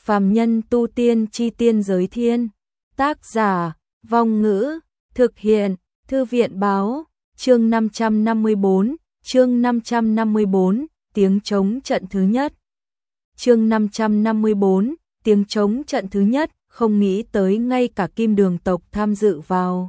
Phàm nhân tu tiên chi tiên giới thiên. Tác giả, Vong Ngữ, thực hiện, Thư viện báo, chương 554, chương 554, tiếng trống trận thứ nhất. Chương 554, tiếng trống trận thứ nhất, không nghĩ tới ngay cả Kim Đường tộc tham dự vào.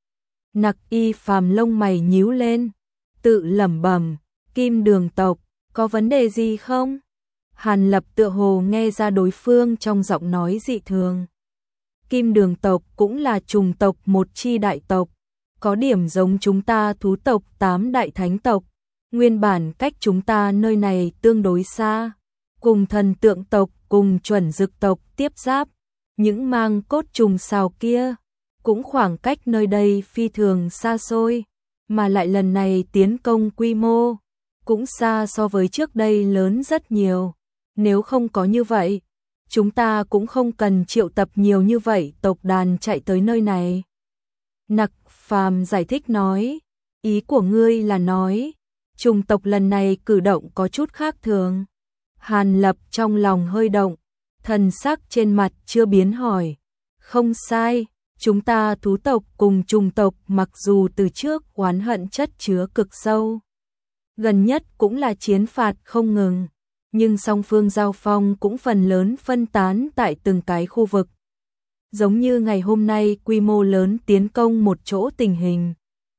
Nặc Y Phàm lông mày nhíu lên, tự lẩm bẩm, Kim Đường tộc, có vấn đề gì không? Hàn Lập tựa hồ nghe ra đối phương trong giọng nói dị thường. Kim Đường tộc cũng là trùng tộc một chi đại tộc, có điểm giống chúng ta thú tộc 8 đại thánh tộc, nguyên bản cách chúng ta nơi này tương đối xa, cùng thần tượng tộc cùng chuẩn dực tộc tiếp giáp, những mang cốt trùng sào kia, cũng khoảng cách nơi đây phi thường xa xôi, mà lại lần này tiến công quy mô, cũng xa so với trước đây lớn rất nhiều. Nếu không có như vậy, chúng ta cũng không cần triệu tập nhiều như vậy tộc đàn chạy tới nơi này. Nặc Phàm giải thích nói, ý của ngươi là nói, trùng tộc lần này cử động có chút khác thường. Hàn Lập trong lòng hơi động, thần sắc trên mặt chưa biến hỏi, không sai, chúng ta thú tộc cùng trùng tộc mặc dù từ trước oán hận chất chứa cực sâu, gần nhất cũng là chiến phạt không ngừng, nhưng song phương giao phong cũng phần lớn phân tán tại từng cái khu vực. Giống như ngày hôm nay quy mô lớn tiến công một chỗ tình hình,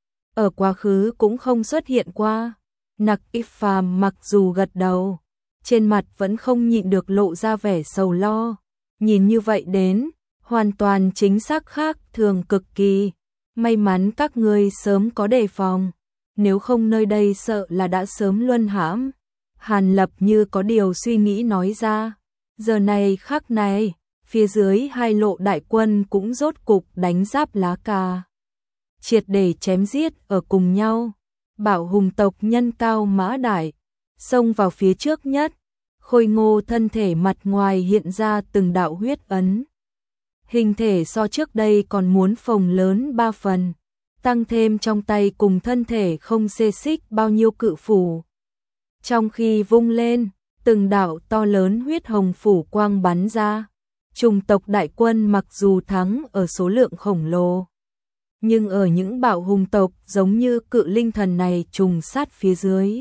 ở quá khứ cũng không xuất hiện qua. Nặc Y Phàm mặc dù gật đầu, trên mặt vẫn không nhịn được lộ ra vẻ sầu lo. Nhìn như vậy đến, hoàn toàn chính xác khác thường cực kỳ. May mắn các ngươi sớm có đề phòng, nếu không nơi đây sợ là đã sớm luân hãm. Hàn Lập như có điều suy nghĩ nói ra. Giờ này khắc này, phía dưới hai lộ đại quân cũng rốt cục đánh giáp lá cà, triệt để chém giết ở cùng nhau. Bảo Hùng tộc nhân cao mã đại, xông vào phía trước nhất, khôi ngô thân thể mặt ngoài hiện ra từng đạo huyết ấn. Hình thể so trước đây còn muốn phồng lớn 3 phần, tăng thêm trong tay cùng thân thể không xê xích bao nhiêu cự phủ. Trong khi vung lên, từng đạo to lớn huyết hồng phủ quang bắn ra. Trùng tộc đại quân mặc dù thắng ở số lượng khổng lồ, nhưng ở những Bảo Hùng tộc giống như cự linh thần này trùng sát phía dưới,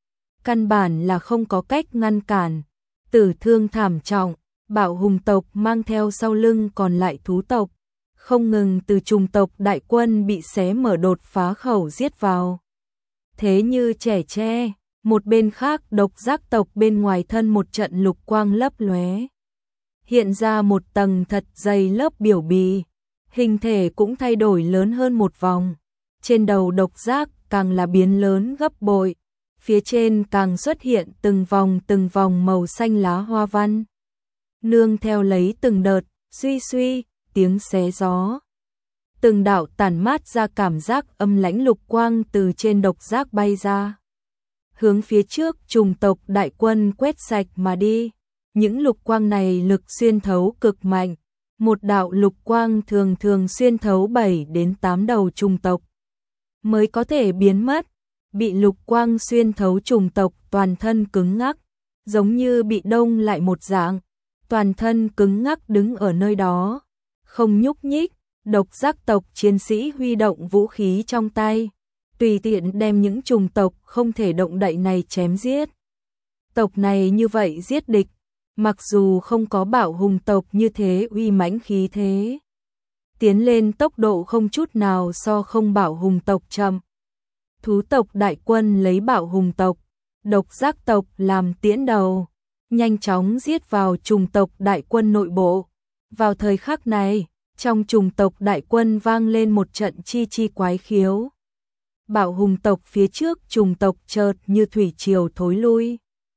căn bản là không có cách ngăn cản, tử thương thảm trọng. Bảo Hùng tộc mang theo sau lưng còn lại thú tộc, không ngừng từ trùng tộc đại quân bị xé mở đột phá khẩu giết vào. Thế như trẻ tre, một bên khác độc giác tộc bên ngoài thân một trận lục quang lấp lóe, hiện ra một tầng thật dày lớp biểu bì, hình thể cũng thay đổi lớn hơn một vòng. Trên đầu độc giác càng là biến lớn gấp bội, phía trên càng xuất hiện từng vòng màu xanh lá hoa văn, nương theo lấy từng đợt suy suy tiếng xé gió. Từng đạo tản mát ra cảm giác âm lãnh lục quang từ trên độc giác bay ra, hướng phía trước trùng tộc đại quân quét sạch mà đi. Những lục quang này lực xuyên thấu cực mạnh, một đạo lục quang thường xuyên thấu 7 đến 8 đầu trùng tộc mới có thể biến mất. Bị lục quang xuyên thấu trùng tộc toàn thân cứng ngắc, giống như bị đông lại một dạng, toàn thân cứng ngắc đứng ở nơi đó, không nhúc nhích. Độc giác tộc chiến sĩ huy động vũ khí trong tay, tùy tiện đem những trùng tộc không thể động đậy này chém giết. Tộc này như vậy giết địch, mặc dù không có Bảo Hùng tộc như thế uy mãnh khí thế, tiến lên tốc độ không chút nào so không Bảo Hùng tộc chậm. Thú tộc đại quân lấy Bảo Hùng tộc, độc giác tộc làm tiễn đầu, nhanh chóng giết vào trùng tộc đại quân nội bộ. Vào thời khắc này, trong trùng tộc đại quân vang lên một trận chi chi quái khiếu. Bảo Hùng tộc phía trước trùng tộc chợt như thủy triều thối lui.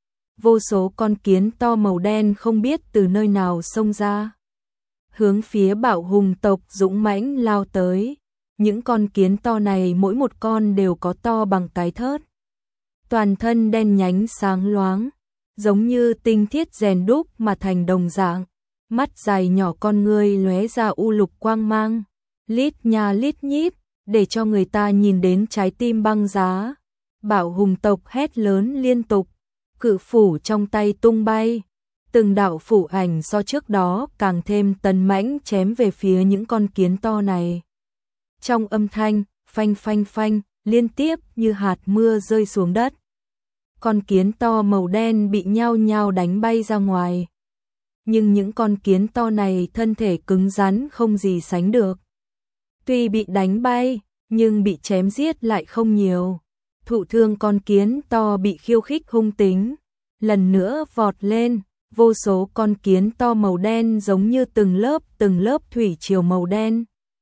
Vô số con kiến to màu đen không biết từ nơi nào xông ra, hướng phía Bảo Hùng tộc dũng mãnh lao tới. Những con kiến to này mỗi một con đều có to bằng cái thớt, toàn thân đen nhánh sáng loáng, giống như tinh thiết rèn đúc mà thành đồng dạng. Mắt dài nhỏ con ngươi lóe ra u lục quang mang, lít nha lít nhít, để cho người ta nhìn đến trái tim băng giá. Bảo Hùng tộc hét lớn liên tục, cự phủ trong tay tung bay, Từng đạo phủ ảnh so trước đó càng thêm tấn mãnh chém về phía những con kiến to này. Trong âm thanh, phanh phanh phanh, liên tiếp như hạt mưa rơi xuống đất. Con kiến to màu đen bị nhao nhao đánh bay ra ngoài. Nhưng những con kiến to này thân thể cứng rắn không gì sánh được. Tuy bị đánh bay, nhưng bị chém giết lại không nhiều. Thụ thương con kiến to bị khiêu khích hung tính. Lần nữa vọt lên, vô số con kiến to màu đen giống như từng lớp thủy triều màu đen.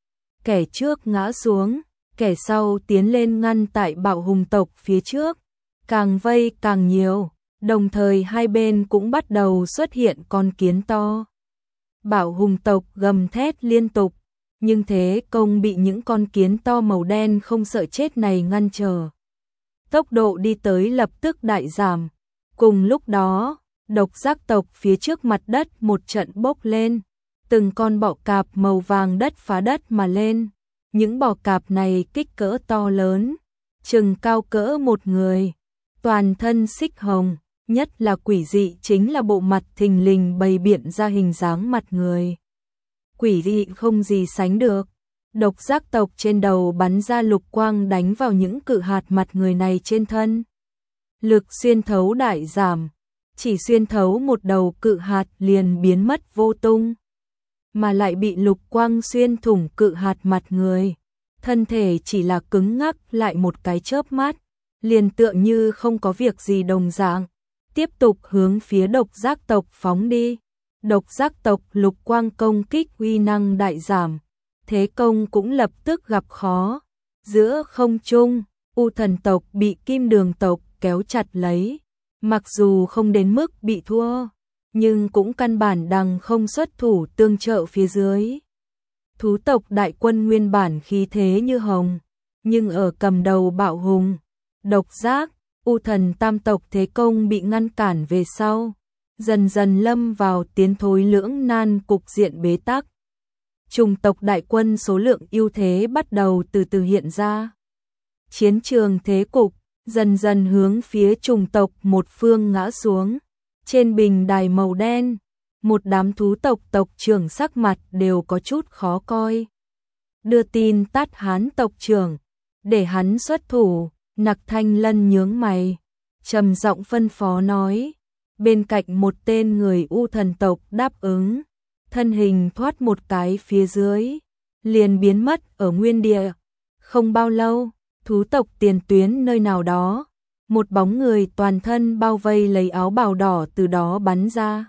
Kẻ trước ngã xuống, kẻ sau tiến lên ngăn tại bạo hùng tộc phía trước. Càng vây càng nhiều, đồng thời hai bên cũng bắt đầu xuất hiện con kiến to. Bạo hùng tộc gầm thét liên tục, nhưng thế công bị những con kiến to màu đen không sợ chết này ngăn trở. Tốc độ đi tới lập tức đại giảm. Cùng lúc đó, độc giác tộc phía trước mặt đất một trận bốc lên. Từng con bọ cạp màu vàng đất phá đất mà lên. Những bọ cạp này kích cỡ to lớn, chừng cao cỡ một người. Toàn thân xích hồng, nhất là quỷ dị chính là bộ mặt thình lình bày biện ra hình dáng mặt người. Quỷ dị không gì sánh được. Độc giác tộc trên đầu bắn ra lục quang đánh vào những cự hạt mặt người này trên thân. Lực xuyên thấu đại giảm, chỉ xuyên thấu một đầu cự hạt liền biến mất vô tung. Mà lại bị lục quang xuyên thủng cự hạt mặt người. Thân thể chỉ là cứng ngắc lại một cái chớp mắt, liền tựa như không có việc gì đồng dạng. Tiếp tục hướng phía độc giác tộc phóng đi. Độc giác tộc lục quang công kích uy năng đại giảm. Thế công cũng lập tức gặp khó. Giữa không trung, U Thần tộc bị Kim Đường tộc kéo chặt lấy. Mặc dù không đến mức bị thua, nhưng cũng căn bản đằng không xuất thủ tương trợ phía dưới. Thú tộc đại quân nguyên bản khí thế như hồng, nhưng ở cầm đầu bạo hùng, độc giác, U Thần tam tộc thế công bị ngăn cản về sau, dần dần lâm vào tiến thối lưỡng nan cục diện bế tắc. Chủng tộc đại quân số lượng ưu thế bắt đầu từ từ hiện ra. Chiến trường thế cục dần dần hướng phía chủng tộc một phương ngã xuống. Trên bình đài màu đen, một đám thú tộc tộc trưởng sắc mặt đều có chút khó coi. Đưa tin tát Hán tộc trưởng, để hắn xuất thủ. Nặc Thanh Lân nhướng mày, trầm giọng phân phó nói. Bên cạnh một tên người U Thần tộc đáp ứng, thân hình thoát một cái phía dưới, liền biến mất ở nguyên địa. Không bao lâu, thú tộc tiền tuyến nơi nào đó, một bóng người toàn thân bao vây lấy áo bào đỏ từ đó bắn ra.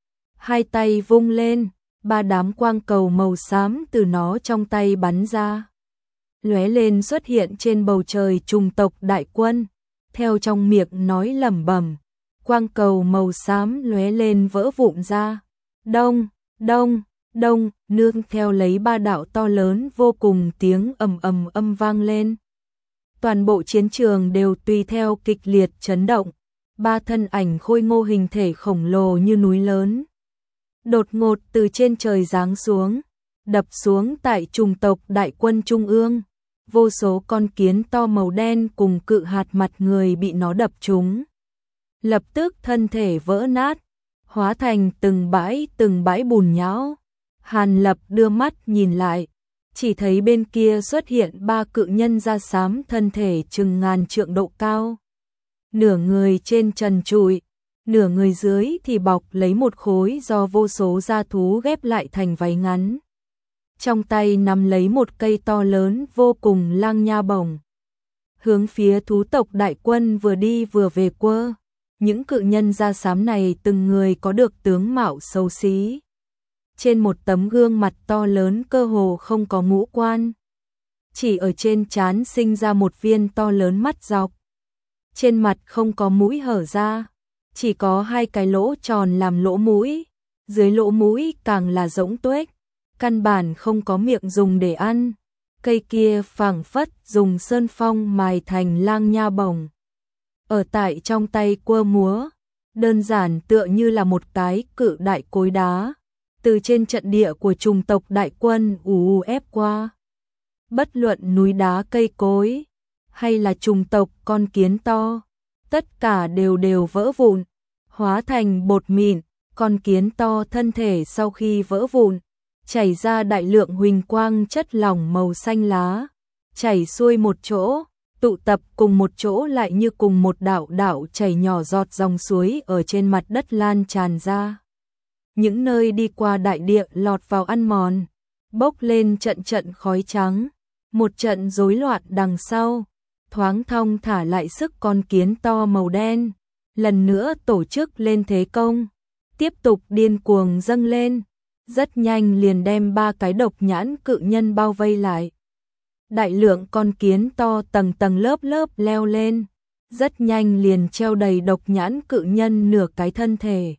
Hai tay vung lên, ba đám quang cầu màu xám từ nó trong tay bắn ra. Lóe lên xuất hiện trên bầu trời chủng tộc đại quân, theo trong miệng nói lẩm bẩm, quang cầu màu xám lóe lên vỡ vụn ra. Đông, đông, đông, nương theo lấy ba đạo to lớn vô cùng tiếng ầm ầm âm vang lên. Toàn bộ chiến trường đều tùy theo kịch liệt chấn động, ba thân ảnh khôi ngô hình thể khổng lồ như núi lớn. Đột ngột từ trên trời giáng xuống, đập xuống tại chủng tộc đại quân trung ương. Vô số con kiến to màu đen cùng cự hạt mặt người bị nó đập trúng. Lập tức thân thể vỡ nát, hóa thành từng bãi bùn nhão. Hàn Lập đưa mắt nhìn lại, chỉ thấy bên kia xuất hiện ba cự nhân da xám thân thể chừng ngàn trượng độ cao. Nửa người trên trần trụi, nửa người dưới thì bọc lấy một khối do vô số da thú ghép lại thành váy ngắn. Trong tay nắm lấy một cây to lớn vô cùng lang nha bổng. Hướng phía thú tộc đại quân vừa đi vừa về quơ. Những cự nhân da xám này từng người có được tướng mạo xấu xí. Trên một tấm gương mặt to lớn cơ hồ không có ngũ quan. Chỉ ở trên trán sinh ra một viên to lớn mắt dọc. Trên mặt không có mũi hở ra, chỉ có hai cái lỗ tròn làm lỗ mũi. Dưới lỗ mũi càng là rỗng tuếch, căn bản không có miệng dùng để ăn. Cây kia phảng phất dùng sơn phong mài thành lang nha bổng. Ở tại trong tay quơ múa, đơn giản tựa như là một cái cự đại cối đá, từ trên trận địa của chủng tộc đại quân ù ép qua. Bất luận núi đá cây cối, hay là chủng tộc con kiến to, tất cả đều vỡ vụn, hóa thành bột mịn, Con kiến to thân thể sau khi vỡ vụn, chảy ra đại lượng huỳnh quang chất lỏng màu xanh lá, chảy xuôi một chỗ, tụ tập cùng một chỗ lại như cùng một đạo đạo chảy nhỏ giọt dòng suối ở trên mặt đất lan tràn ra. Những nơi đi qua đại địa lọt vào ăn mòn, bốc lên trận trận khói trắng, một trận rối loạn đằng sau, thoáng thong thả lại sức con kiến to màu đen, lần nữa tổ chức lên thế công, tiếp tục điên cuồng dâng lên, rất nhanh liền đem 3 cái độc nhãn cự nhân bao vây lại. Đại lượng con kiến to tầng tầng lớp lớp leo lên, rất nhanh liền treo đầy độc nhãn cự nhân nửa cái thân thể.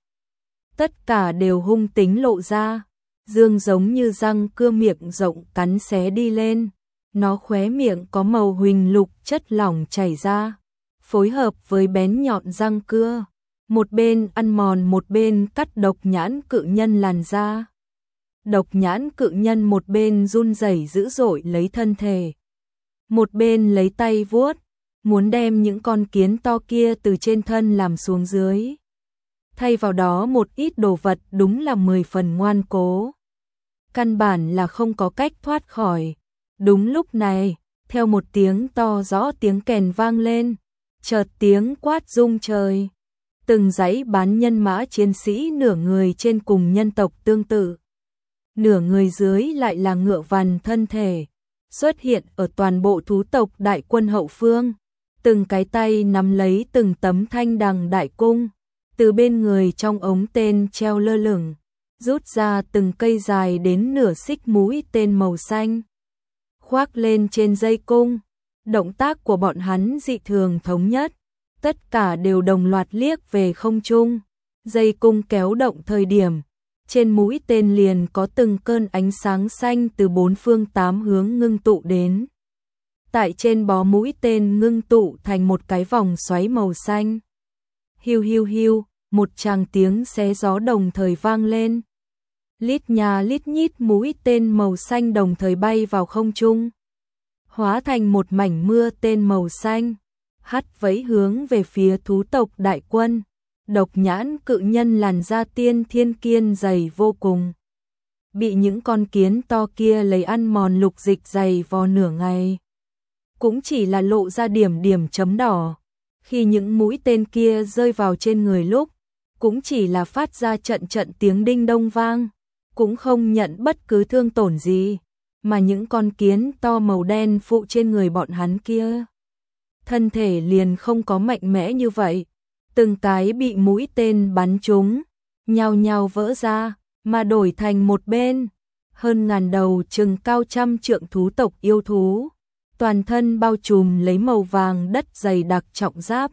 Tất cả đều hung tính lộ ra, dương giống như răng cưa miệng rộng cắn xé đi lên, nó khóe miệng có màu huỳnh lục chất lỏng chảy ra, phối hợp với bén nhọn răng cưa, một bên ăn mòn một bên cắt độc nhãn cự nhân làn da. Độc nhãn cự nhân một bên run rẩy dữ dội lấy thân thể, một bên lấy tay vuốt, muốn đem những con kiến to kia từ trên thân làm xuống dưới. Thay vào đó một ít đồ vật đúng là 10 phần ngoan cố. Căn bản là không có cách thoát khỏi. Đúng lúc này, theo một tiếng to rõ tiếng kèn vang lên, chợt tiếng quát rung trời. Từng dãy bán nhân mã chiến sĩ nửa người trên cùng nhân tộc tương tự, nửa người dưới lại là ngựa vằn thân thể, xuất hiện ở toàn bộ thú tộc đại quân hậu phương, từng cái tay nắm lấy từng tấm thanh đằng đại cung, từ bên người trong ống tên treo lơ lửng, rút ra từng cây dài đến nửa xích mũi tên màu xanh, khoác lên trên dây cung. Động tác của bọn hắn dị thường thống nhất, tất cả đều đồng loạt liếc về không trung, dây cung kéo động thời điểm, trên mũi tên liền có từng cơn ánh sáng xanh từ 4 phương 8 hướng ngưng tụ đến. Tại trên bó mũi tên ngưng tụ thành một cái vòng xoáy màu xanh. Hiu hiu hiu, một tràng tiếng xé gió đồng thời vang lên. Lít nhà lít nhít mũi tên màu xanh đồng thời bay vào không trung, hóa thành một mảnh mưa tên màu xanh, hắt vẫy hướng về phía thú tộc đại quân. Độc nhãn cự nhân làn da tiên thiên kiên dày vô cùng, bị những con kiến to kia lấy ăn mòn lục dịch dày vò nửa ngày, cũng chỉ là lộ ra điểm điểm chấm đỏ. Khi những mũi tên kia rơi vào trên người lúc, cũng chỉ là phát ra trận trận tiếng đinh đông vang, cũng không nhận bất cứ thương tổn gì, mà những con kiến to màu đen phụ trên người bọn hắn kia, thân thể liền không có mạnh mẽ như vậy. Từng cái bị mũi tên bắn trúng, nhao nhao vỡ ra, mà đổi thành một bên. Hơn ngàn đầu chừng cao trăm trượng thú tộc yêu thú, toàn thân bao trùm lấy màu vàng đất dày đặc trọng giáp.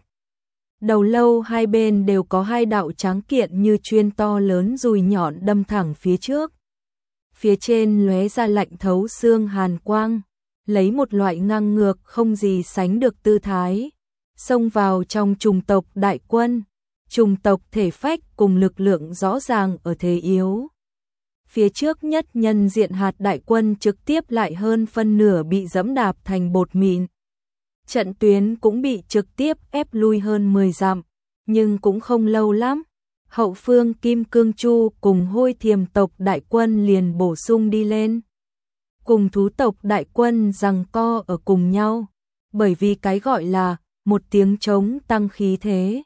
Đầu lâu hai bên đều có hai đạo tráng kiện như chuyên to lớn dùi nhọn đâm thẳng phía trước. Phía trên lóe ra lạnh thấu xương hàn quang, lấy một loại ngang ngược không gì sánh được tư thái, xông vào trong chủng tộc đại quân. Chủng tộc thể phách cùng lực lượng rõ ràng ở thế yếu. Phía trước nhất nhân diện hạt đại quân trực tiếp lại hơn phân nửa bị dẫm đạp thành bột mịn. Trận tuyến cũng bị trực tiếp ép lui hơn 10 dặm, nhưng cũng không lâu lắm. Hậu phương Kim Cương Chu cùng Hôi Thiềm tộc đại quân liền bổ sung đi lên. Cùng thú tộc đại quân giằng co ở cùng nhau, bởi vì cái gọi là một tiếng trống tăng khí thế,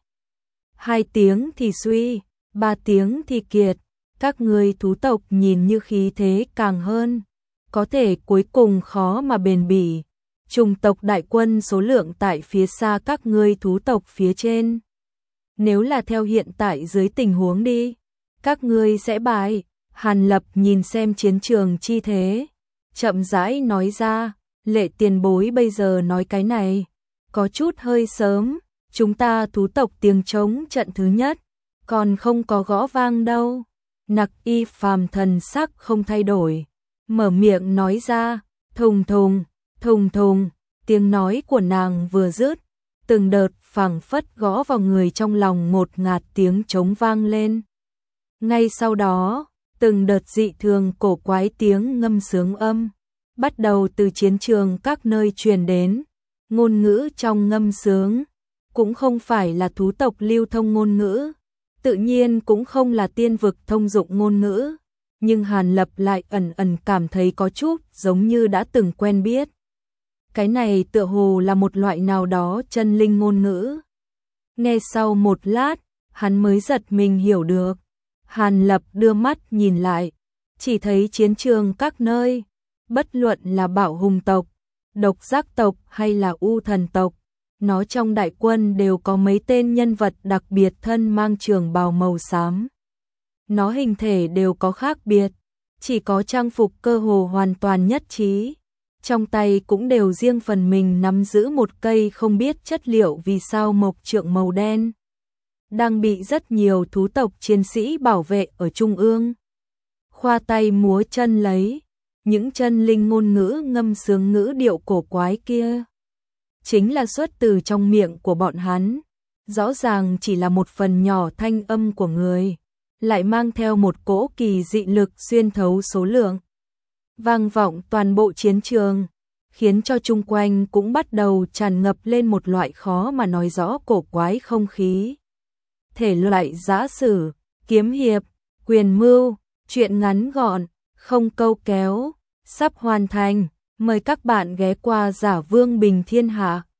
2 tiếng thì suy, 3 tiếng thì kiệt. Các ngươi thú tộc nhìn như khí thế càng hơn, có thể cuối cùng khó mà bền bỉ. Chủng tộc đại quân số lượng tại phía xa các ngươi thú tộc phía trên. Nếu là theo hiện tại dưới tình huống đi, các ngươi sẽ bại. Hàn Lập nhìn xem chiến trường chi thế, chậm rãi nói ra, Lệ tiền bối bây giờ nói cái này, có chút hơi sớm, chúng ta thú tộc tiếng trống trận thứ nhất, còn không có gõ vang đâu. Nặc Y Phàm thần sắc không thay đổi, mở miệng nói ra, thùng thùng, thùng thùng, tiếng nói của nàng vừa dứt, từng đợt phảng phất gõ vào người trong lòng ngột ngạt tiếng trống vang lên. Ngay sau đó, từng đợt dị thường cổ quái tiếng ngâm sướng âm, bắt đầu từ chiến trường các nơi truyền đến. Ngôn ngữ trong ngâm sướng, cũng không phải là thú tộc lưu thông ngôn ngữ, tự nhiên cũng không là tiên vực thông dụng ngôn ngữ, nhưng Hàn Lập lại ẩn ẩn cảm thấy có chút giống như đã từng quen biết. Cái này tựa hồ là một loại nào đó chân linh ngôn ngữ. Nghe sau một lát, hắn mới giật mình hiểu được. Hàn Lập đưa mắt nhìn lại, chỉ thấy chiến trường các nơi, bất luận là Bảo Hùng tộc, Độc Giác tộc hay là U Thần tộc, nó trong đại quân đều có mấy tên nhân vật đặc biệt thân mang trường bào màu xám. Nó hình thể đều có khác biệt, chỉ có trang phục cơ hồ hoàn toàn nhất trí. Trong tay cũng đều riêng phần mình nắm giữ một cây không biết chất liệu vì sao mộc trượng màu đen, đang bị rất nhiều thú tộc chiến sĩ bảo vệ ở trung ương. Khoa tay múa chân lấy, những chân linh ngôn ngữ ngâm sướng ngữ điệu cổ quái kia chính là xuất từ trong miệng của bọn hắn. Rõ ràng chỉ là một phần nhỏ thanh âm của người, lại mang theo một cỗ kỳ dị lực xuyên thấu số lượng, vang vọng toàn bộ chiến trường, khiến cho chung quanh cũng bắt đầu tràn ngập lên một loại khó mà nói rõ cổ quái không khí. Thể loại giã sử, kiếm hiệp, quyền mưu, truyện ngắn gọn, không câu kéo, sắp hoàn thành. Mời các bạn ghé qua Giả Vương Bình Thiên Hạ.